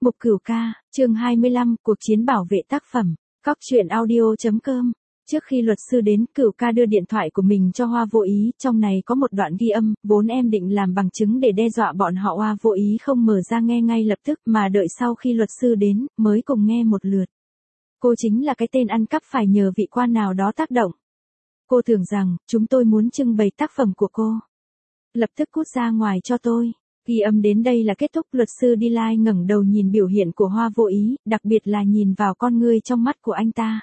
Mục Cửu Ca, chương 25, cuộc chiến bảo vệ tác phẩm. Cóc truyện audio.com. Trước khi luật sư đến, Cửu Ca đưa điện thoại của mình cho Hoa Vô Ý, trong này có một đoạn ghi âm, vốn em định làm bằng chứng để đe dọa bọn họ. Hoa Vô Ý không mở ra nghe ngay lập tức mà đợi sau khi luật sư đến, mới cùng nghe một lượt. Cô chính là cái tên ăn cắp phải nhờ vị quan nào đó tác động. Cô tưởng rằng, chúng tôi muốn trưng bày tác phẩm của cô. Lập tức cút ra ngoài cho tôi. Ghi âm đến đây là kết thúc. Luật sư đi lai ngẩng đầu nhìn biểu hiện của Hoa Vô Ý, đặc biệt là nhìn vào con ngươi trong mắt của anh ta.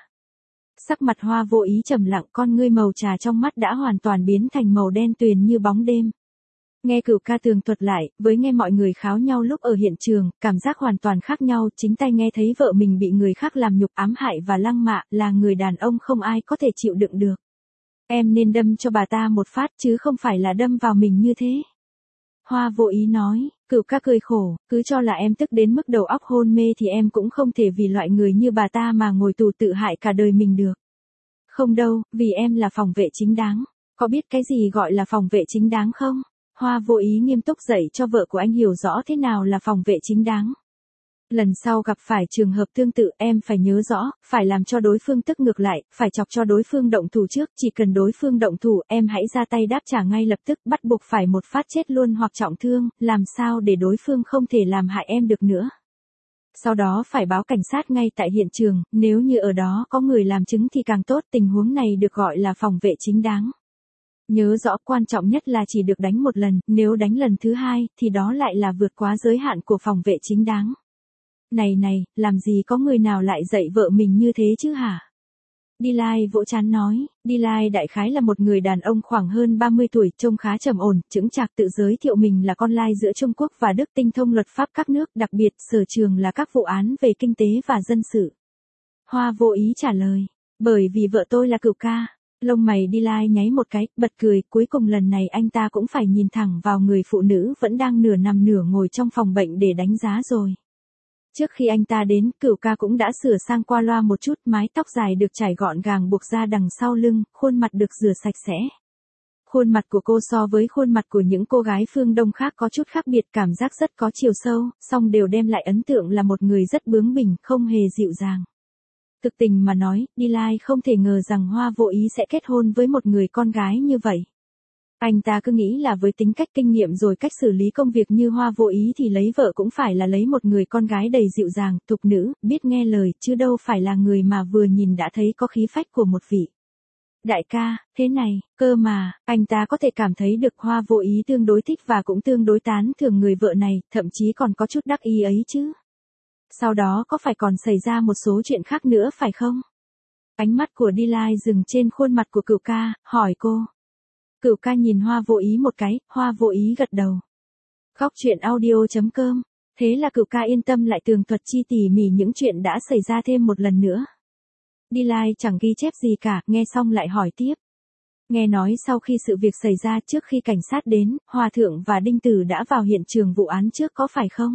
Sắc mặt Hoa Vô Ý trầm lặng, con ngươi màu trà trong mắt đã hoàn toàn biến thành màu đen tuyền như bóng đêm. Nghe Cửu Ca tường thuật lại, với nghe mọi người kháo nhau lúc ở hiện trường, cảm giác hoàn toàn khác nhau. Chính tay nghe thấy vợ mình bị người khác làm nhục, ám hại và lăng mạ, là người đàn ông không ai có thể chịu đựng được. Em nên đâm cho bà ta một phát chứ không phải là đâm vào mình như thế. Hoa Vô Ý nói. Cửu Ca cười khổ, cứ cho là em tức đến mức đầu óc hôn mê thì em cũng không thể vì loại người như bà ta mà ngồi tù tự hại cả đời mình được. Không đâu, vì em là phòng vệ chính đáng. Có biết cái gì gọi là phòng vệ chính đáng không? Hoa Vô Ý nghiêm túc dạy cho vợ của anh hiểu rõ thế nào là phòng vệ chính đáng. Lần sau gặp phải trường hợp tương tự em phải nhớ rõ, phải làm cho đối phương tức ngược lại, phải chọc cho đối phương động thủ trước, chỉ cần đối phương động thủ em hãy ra tay đáp trả ngay lập tức, bắt buộc phải một phát chết luôn hoặc trọng thương, làm sao để đối phương không thể làm hại em được nữa. Sau đó phải báo cảnh sát ngay tại hiện trường, nếu như ở đó có người làm chứng thì càng tốt, tình huống này được gọi là phòng vệ chính đáng. Nhớ rõ quan trọng nhất là chỉ được đánh một lần, nếu đánh lần thứ hai thì đó lại là vượt quá giới hạn của phòng vệ chính đáng. Này, làm gì có người nào lại dạy vợ mình như thế chứ hả? Đi Lai vỗ trán nói. Đi Lai đại khái là một người đàn ông khoảng hơn 30 tuổi, trông khá trầm ổn, chững chạc, tự giới thiệu mình là con lai giữa Trung Quốc và Đức, tinh thông luật pháp các nước, đặc biệt sở trường là các vụ án về kinh tế và dân sự. Hoa Vô Ý trả lời. Bởi vì vợ tôi là Cửu Ca. Lông mày Đi Lai nháy một cái, bật cười, cuối cùng lần này anh ta cũng phải nhìn thẳng vào người phụ nữ vẫn đang nửa nằm nửa ngồi trong phòng bệnh để đánh giá rồi. Trước khi anh ta đến, Cửu Ca cũng đã sửa sang qua loa một chút, mái tóc dài được trải gọn gàng buộc ra đằng sau lưng, khuôn mặt được rửa sạch sẽ. Khuôn mặt của cô so với khuôn mặt của những cô gái phương Đông khác có chút khác biệt, cảm giác rất có chiều sâu, song đều đem lại ấn tượng là một người rất bướng bỉnh, không hề dịu dàng. Thực tình mà nói, Đi Lai không thể ngờ rằng Hoa Vô Ý sẽ kết hôn với một người con gái như vậy. Anh ta cứ nghĩ là với tính cách kinh nghiệm rồi cách xử lý công việc như Hoa Vô Ý thì lấy vợ cũng phải là lấy một người con gái đầy dịu dàng, thục nữ, biết nghe lời, chứ đâu phải là người mà vừa nhìn đã thấy có khí phách của một vị. Đại ca, thế này, cơ mà, anh ta có thể cảm thấy được Hoa Vô Ý tương đối thích và cũng tương đối tán thưởng người vợ này, thậm chí còn có chút đắc ý ấy chứ. Sau đó có phải còn xảy ra một số chuyện khác nữa phải không? Ánh mắt của Đi Lai dừng trên khuôn mặt của Cửu Ca, hỏi cô. Cửu Ca nhìn Hoa Vô Ý một cái, Hoa Vô Ý gật đầu. Cóc truyện audio.com. Thế là Cửu Ca yên tâm lại tường thuật chi tỉ mỉ những chuyện đã xảy ra thêm một lần nữa. Đi Lai chẳng ghi chép gì cả, nghe xong lại hỏi tiếp. Nghe nói sau khi sự việc xảy ra, trước khi cảnh sát đến, Hòa Thượng và Đinh Tử đã vào hiện trường vụ án trước có phải không?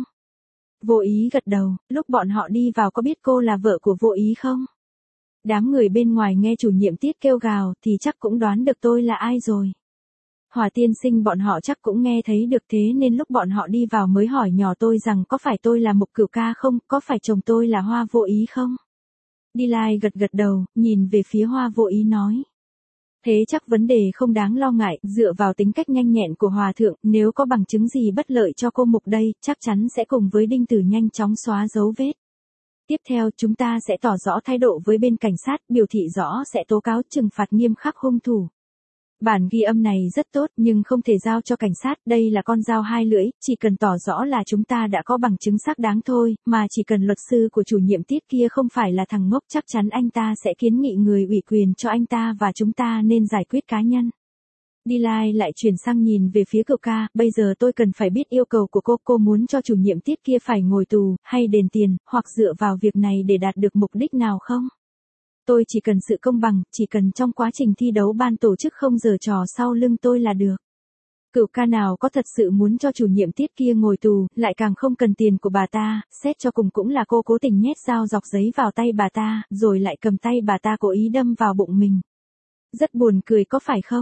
Vô Ý gật đầu. Lúc bọn họ đi vào có biết cô là vợ của Vô Ý không? Đám người bên ngoài nghe chủ nhiệm tiết kêu gào thì chắc cũng đoán được tôi là ai rồi. Hòa tiên sinh bọn họ chắc cũng nghe thấy được, thế nên lúc bọn họ đi vào mới hỏi nhỏ tôi rằng có phải tôi là Mục Cửu Ca không, có phải chồng tôi là Hoa Vô Ý không? Đi Lai gật đầu, nhìn về phía Hoa Vô Ý nói. Thế chắc vấn đề không đáng lo ngại, dựa vào tính cách nhanh nhẹn của Hòa Thượng, nếu có bằng chứng gì bất lợi cho cô Mục đây, chắc chắn sẽ cùng với Đinh Tử nhanh chóng xóa dấu vết. Tiếp theo chúng ta sẽ tỏ rõ thái độ với bên cảnh sát, biểu thị rõ sẽ tố cáo trừng phạt nghiêm khắc hung thủ. Bản ghi âm này rất tốt nhưng không thể giao cho cảnh sát, đây là con dao hai lưỡi, chỉ cần tỏ rõ là chúng ta đã có bằng chứng xác đáng thôi, mà chỉ cần luật sư của chủ nhiệm tiết kia không phải là thằng ngốc chắc chắn anh ta sẽ kiến nghị người ủy quyền cho anh ta và chúng ta nên giải quyết cá nhân. Đi Lai lại chuyển sang nhìn về phía Cửu Ca, bây giờ tôi cần phải biết yêu cầu của cô muốn cho chủ nhiệm tiết kia phải ngồi tù, hay đền tiền, hoặc dựa vào việc này để đạt được mục đích nào không? Tôi chỉ cần sự công bằng, chỉ cần trong quá trình thi đấu ban tổ chức không giở trò sau lưng tôi là được. Cửu Ca nào có thật sự muốn cho chủ nhiệm tiết kia ngồi tù, lại càng không cần tiền của bà ta, xét cho cùng cũng là cô cố tình nhét dao dọc giấy vào tay bà ta, rồi lại cầm tay bà ta cố ý đâm vào bụng mình. Rất buồn cười có phải không?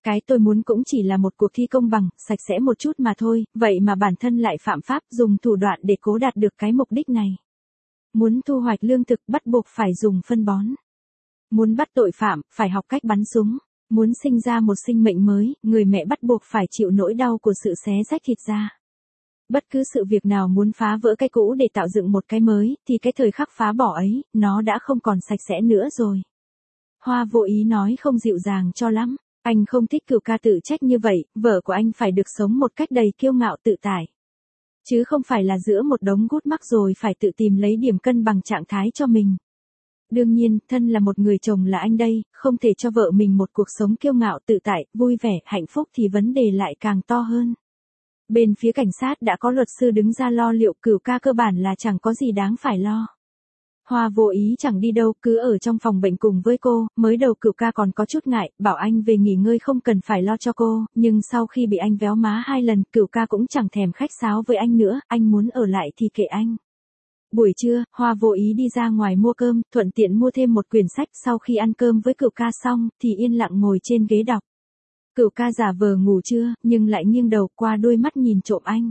Cái tôi muốn cũng chỉ là một cuộc thi công bằng, sạch sẽ một chút mà thôi, vậy mà bản thân lại phạm pháp dùng thủ đoạn để cố đạt được cái mục đích này. Muốn thu hoạch lương thực bắt buộc phải dùng phân bón. Muốn bắt tội phạm, phải học cách bắn súng. Muốn sinh ra một sinh mệnh mới, người mẹ bắt buộc phải chịu nỗi đau của sự xé rách thịt da. Bất cứ sự việc nào muốn phá vỡ cái cũ để tạo dựng một cái mới, thì cái thời khắc phá bỏ ấy, nó đã không còn sạch sẽ nữa rồi. Hoa vô ý nói không dịu dàng cho lắm. Anh không thích Cửu ca tự trách như vậy, vợ của anh phải được sống một cách đầy kiêu ngạo tự tại. Chứ không phải là giữa một đống gút mắc rồi phải tự tìm lấy điểm cân bằng trạng thái cho mình. Đương nhiên, thân là một người chồng là anh đây, không thể cho vợ mình một cuộc sống kiêu ngạo tự tại, vui vẻ, hạnh phúc thì vấn đề lại càng to hơn. Bên phía cảnh sát đã có luật sư đứng ra lo liệu, Cửu ca cơ bản là chẳng có gì đáng phải lo. Hoa vô ý chẳng đi đâu, cứ ở trong phòng bệnh cùng với cô, mới đầu Cửu ca còn có chút ngại, bảo anh về nghỉ ngơi không cần phải lo cho cô, nhưng sau khi bị anh véo má 2 lần, Cửu ca cũng chẳng thèm khách sáo với anh nữa, anh muốn ở lại thì kệ anh. Buổi trưa, Hoa vô ý đi ra ngoài mua cơm, thuận tiện mua thêm một quyển sách, sau khi ăn cơm với Cửu ca xong, thì yên lặng ngồi trên ghế đọc. Cửu ca giả vờ ngủ trưa, nhưng lại nghiêng đầu qua đôi mắt nhìn trộm anh.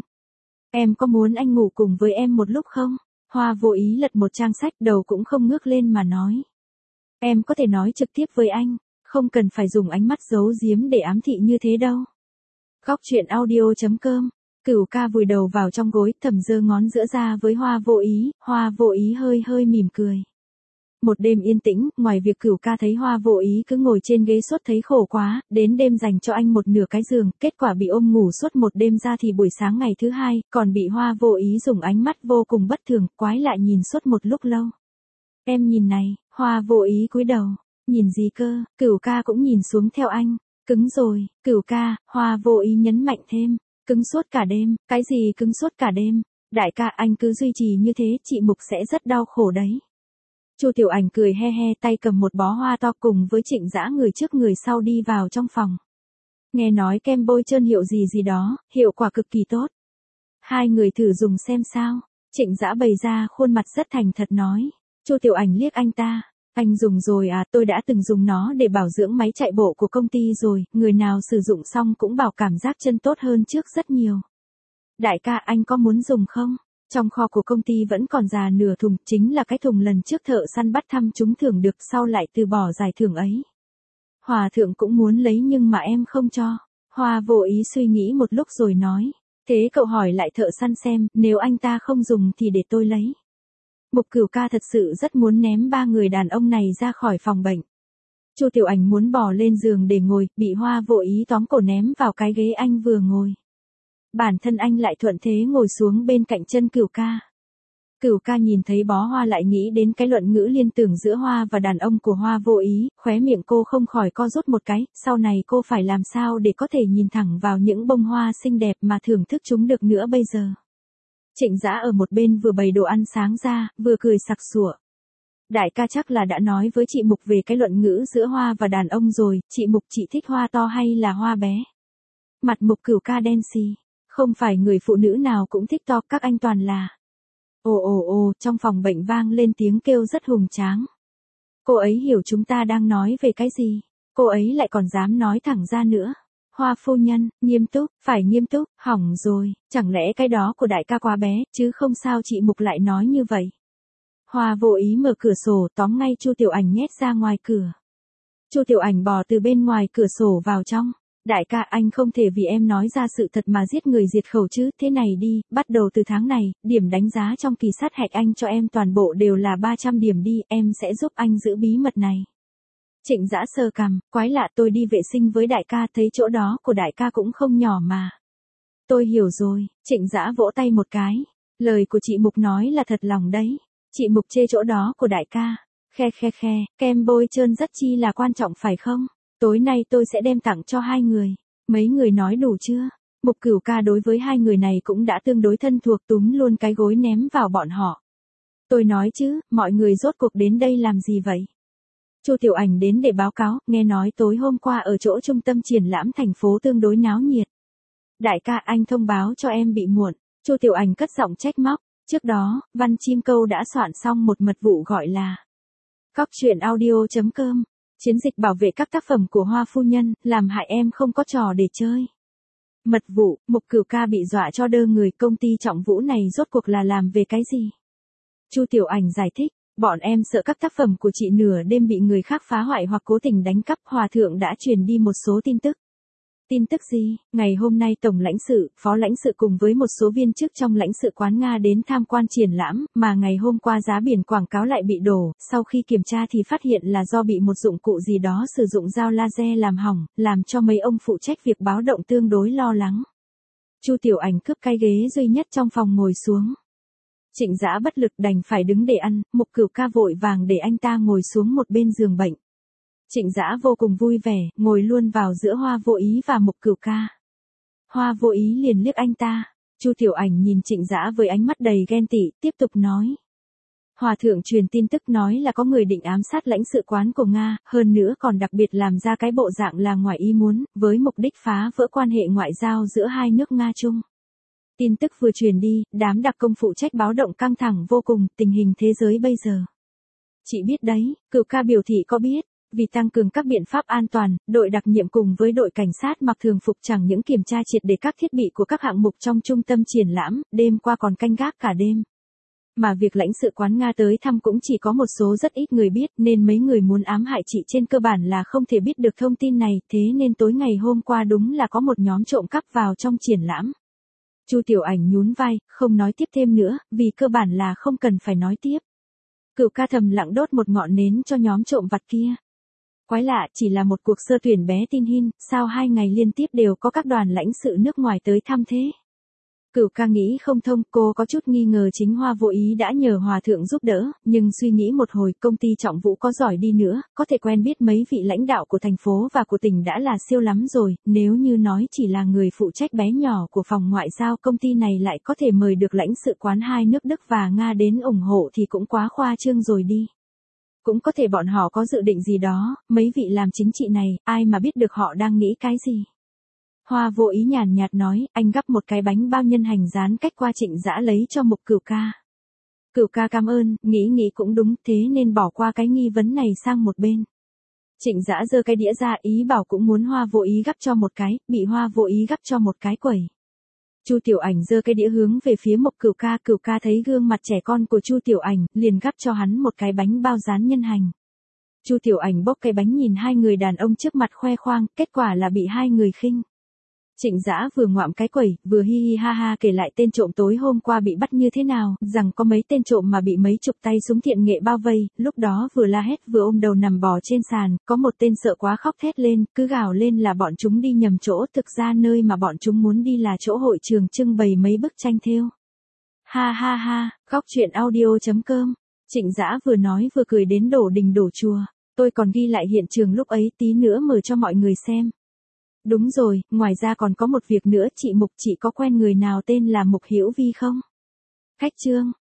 Em có muốn anh ngủ cùng với em một lúc không? Hoa vô ý lật một trang sách, đầu cũng không ngước lên mà nói. Em có thể nói trực tiếp với anh, không cần phải dùng ánh mắt giấu giếm để ám thị như thế đâu. Góc truyện audio.com. Cửu ca vùi đầu vào trong gối, thầm giơ ngón giữa ra với Hoa vô ý hơi hơi mỉm cười. Một đêm yên tĩnh, ngoài việc Cửu ca thấy Hoa vô ý cứ ngồi trên ghế suốt thấy khổ quá, đến đêm dành cho anh một nửa cái giường, kết quả bị ôm ngủ suốt một đêm ra thì buổi sáng ngày thứ hai, còn bị Hoa vô ý dùng ánh mắt vô cùng bất thường, quái lại nhìn suốt một lúc lâu. Em nhìn này, Hoa vô ý cúi đầu, nhìn gì cơ, Cửu ca cũng nhìn xuống theo anh, cứng rồi, Cửu ca, Hoa vô ý nhấn mạnh thêm, cứng suốt cả đêm, cái gì cứng suốt cả đêm, đại ca anh cứ duy trì như thế, chị Mục sẽ rất đau khổ đấy. Chu Tiểu Ảnh cười he he, tay cầm một bó hoa to cùng với Trịnh Dã người trước người sau đi vào trong phòng. Nghe nói kem bôi trơn hiệu gì gì đó, hiệu quả cực kỳ tốt. Hai người thử dùng xem sao. Trịnh Dã bày ra khuôn mặt rất thành thật nói. Chu Tiểu Ảnh liếc anh ta. Anh dùng rồi à, tôi đã từng dùng nó để bảo dưỡng máy chạy bộ của công ty rồi, người nào sử dụng xong cũng bảo cảm giác chân tốt hơn trước rất nhiều. Đại ca anh có muốn dùng không? Trong kho của công ty vẫn còn già nửa thùng, chính là cái thùng lần trước thợ săn bắt thăm trúng thưởng được, sau lại từ bỏ giải thưởng ấy. Hòa thượng cũng muốn lấy nhưng mà em không cho. Hoa vô ý suy nghĩ một lúc rồi nói. Thế cậu hỏi lại thợ săn xem, nếu anh ta không dùng thì để tôi lấy. Mục Cửu ca thật sự rất muốn ném 3 người đàn ông này ra khỏi phòng bệnh. Chu Tiểu Ảnh muốn bò lên giường để ngồi, bị Hoa vô ý tóm cổ ném vào cái ghế anh vừa ngồi. Bản thân anh lại thuận thế ngồi xuống bên cạnh chân Cửu ca. Cửu ca nhìn thấy bó hoa lại nghĩ đến cái luận ngữ liên tưởng giữa hoa và đàn ông của Hoa vô ý, khóe miệng cô không khỏi co rút một cái, sau này cô phải làm sao để có thể nhìn thẳng vào những bông hoa xinh đẹp mà thưởng thức chúng được nữa bây giờ. Trịnh Dã ở một bên vừa bày đồ ăn sáng ra, vừa cười sặc sụa. Đại ca chắc là đã nói với chị Mục về cái luận ngữ giữa hoa và đàn ông rồi, chị Mục chị thích hoa to hay là hoa bé? Mặt Mục Cửu ca đen xì. Không phải người phụ nữ nào cũng thích to, các anh toàn là. Ồ, trong phòng bệnh vang lên tiếng kêu rất hùng tráng. Cô ấy hiểu chúng ta đang nói về cái gì. Cô ấy lại còn dám nói thẳng ra nữa. Hoa phu nhân, nghiêm túc, phải nghiêm túc, hỏng rồi, chẳng lẽ cái đó của đại ca quá bé, chứ không sao chị Mục lại nói như vậy. Hoa vô ý mở cửa sổ tóm ngay Chu Tiểu Ảnh nhét ra ngoài cửa. Chu Tiểu Ảnh bò từ bên ngoài cửa sổ vào trong. Đại ca anh không thể vì em nói ra sự thật mà giết người diệt khẩu chứ, thế này đi, bắt đầu từ tháng này, điểm đánh giá trong kỳ sát hạch anh cho em toàn bộ đều là 300 điểm đi, em sẽ giúp anh giữ bí mật này. Trịnh Dã sờ cằm, quái lạ, tôi đi vệ sinh với đại ca thấy chỗ đó của đại ca cũng không nhỏ mà. Tôi hiểu rồi, Trịnh Dã vỗ tay một cái, lời của chị Mục nói là thật lòng đấy, chị Mục chê chỗ đó của đại ca, khe, kem bôi trơn rất chi là quan trọng phải không? Tối nay tôi sẽ đem tặng cho hai người. Mấy người nói đủ chưa? Mục Cửu ca đối với hai người này cũng đã tương đối thân thuộc, túm luôn cái gối ném vào bọn họ. Tôi nói chứ, mọi người rốt cuộc đến đây làm gì vậy? Chu Tiểu Ảnh đến để báo cáo, nghe nói tối hôm qua ở chỗ trung tâm triển lãm thành phố tương đối náo nhiệt. Đại ca anh thông báo cho em bị muộn. Chu Tiểu Ảnh cất giọng trách móc. Trước đó, Văn Chim Câu đã soạn xong một mật vụ gọi là Góc truyện audio.com. Chiến dịch bảo vệ các tác phẩm của Hoa phu nhân, làm hại em không có trò để chơi. Mật vụ, Mục Cửu Ca bị dọa cho đơ người, công ty Trọng Vũ này rốt cuộc là làm về cái gì? Chu Tiểu Ảnh giải thích, bọn em sợ các tác phẩm của chị nửa đêm bị người khác phá hoại hoặc cố tình đánh cắp, Hòa thượng đã truyền đi một số tin tức. Tin tức gì? Ngày hôm nay Tổng lãnh sự, Phó lãnh sự cùng với một số viên chức trong lãnh sự quán Nga đến tham quan triển lãm, mà ngày hôm qua giá biển quảng cáo lại bị đổ, sau khi kiểm tra thì phát hiện là do bị một dụng cụ gì đó sử dụng dao laser làm hỏng, làm cho mấy ông phụ trách việc báo động tương đối lo lắng. Chu Tiểu Ảnh cướp cái ghế duy nhất trong phòng ngồi xuống. Trịnh Dã bất lực đành phải đứng để ăn, Mục Cửu Ca vội vàng để anh ta ngồi xuống một bên giường bệnh. Trịnh Dã vô cùng vui vẻ, ngồi luôn vào giữa Hoa Vô Ý và Mục Cửu Ca. Hoa Vô Ý liền liếc anh ta. Chu Tiểu Ảnh nhìn Trịnh Dã với ánh mắt đầy ghen tị, tiếp tục nói. Hòa thượng truyền tin tức nói là có người định ám sát lãnh sự quán của Nga, hơn nữa còn đặc biệt làm ra cái bộ dạng là ngoài ý muốn, với mục đích phá vỡ quan hệ ngoại giao giữa hai nước Nga-Trung. Tin tức vừa truyền đi, đám đặc công phụ trách báo động căng thẳng vô cùng, tình hình thế giới bây giờ. Chị biết đấy, Cửu Ca biểu thị có biết. Vì tăng cường các biện pháp an toàn, đội đặc nhiệm cùng với đội cảnh sát mặc thường phục chẳng những kiểm tra triệt để các thiết bị của các hạng mục trong trung tâm triển lãm, đêm qua còn canh gác cả đêm. Mà việc lãnh sự quán Nga tới thăm cũng chỉ có một số rất ít người biết, nên mấy người muốn ám hại chị trên cơ bản là không thể biết được thông tin này, thế nên tối ngày hôm qua đúng là có một nhóm trộm cắp vào trong triển lãm. Chu Tiểu Ảnh nhún vai, không nói tiếp thêm nữa, vì cơ bản là không cần phải nói tiếp. Cửu Ca thầm lặng đốt một ngọn nến cho nhóm trộm vặt kia. Quái lạ, chỉ là một cuộc sơ tuyển bé tin hin, sao 2 ngày liên tiếp đều có các đoàn lãnh sự nước ngoài tới thăm thế? Cửu Ca nghĩ không thông, cô có chút nghi ngờ chính Hoa Vô Ý đã nhờ Hòa thượng giúp đỡ, nhưng suy nghĩ một hồi, công ty Trọng Vũ có giỏi đi nữa, có thể quen biết mấy vị lãnh đạo của thành phố và của tỉnh đã là siêu lắm rồi, nếu như nói chỉ là người phụ trách bé nhỏ của phòng ngoại giao công ty này lại có thể mời được lãnh sự quán hai nước Đức và Nga đến ủng hộ thì cũng quá khoa trương rồi đi. Cũng có thể bọn họ có dự định gì đó, mấy vị làm chính trị này, ai mà biết được họ đang nghĩ cái gì. Hoa Vô Ý nhàn nhạt nói, anh gắp một cái bánh bao nhân hành rán cách qua Trịnh Dã lấy cho Mục Cửu Ca. Cửu Ca cảm ơn, nghĩ cũng đúng, thế nên bỏ qua cái nghi vấn này sang một bên. Trịnh Dã giơ cái đĩa ra, ý bảo cũng muốn Hoa Vô Ý gắp cho một cái, bị Hoa Vô Ý gắp cho một cái quẩy. Chu Tiểu Ảnh giơ cái đĩa hướng về phía Mục Cửu Ca thấy gương mặt trẻ con của Chu Tiểu Ảnh, liền gắp cho hắn một cái bánh bao rán nhân hành. Chu Tiểu Ảnh bốc cái bánh nhìn hai người đàn ông trước mặt khoe khoang, kết quả là bị hai người khinh. Trịnh Dã vừa ngoạm cái quẩy, vừa hi hi ha ha kể lại tên trộm tối hôm qua bị bắt như thế nào, rằng có mấy tên trộm mà bị mấy chục tay súng thiện nghệ bao vây, lúc đó vừa la hét vừa ôm đầu nằm bò trên sàn, có một tên sợ quá khóc thét lên, cứ gào lên là bọn chúng đi nhầm chỗ, thực ra nơi mà bọn chúng muốn đi là chỗ hội trường trưng bày mấy bức tranh thêu. Ha ha ha, góc truyện audio.com. Trịnh Dã vừa nói vừa cười đến đổ đình đổ chùa, tôi còn ghi lại hiện trường lúc ấy, tí nữa mở cho mọi người xem. Đúng rồi, ngoài ra còn có một việc nữa, chị Mục, chị có quen người nào tên là Mục Hiểu Vi không? Khách trương,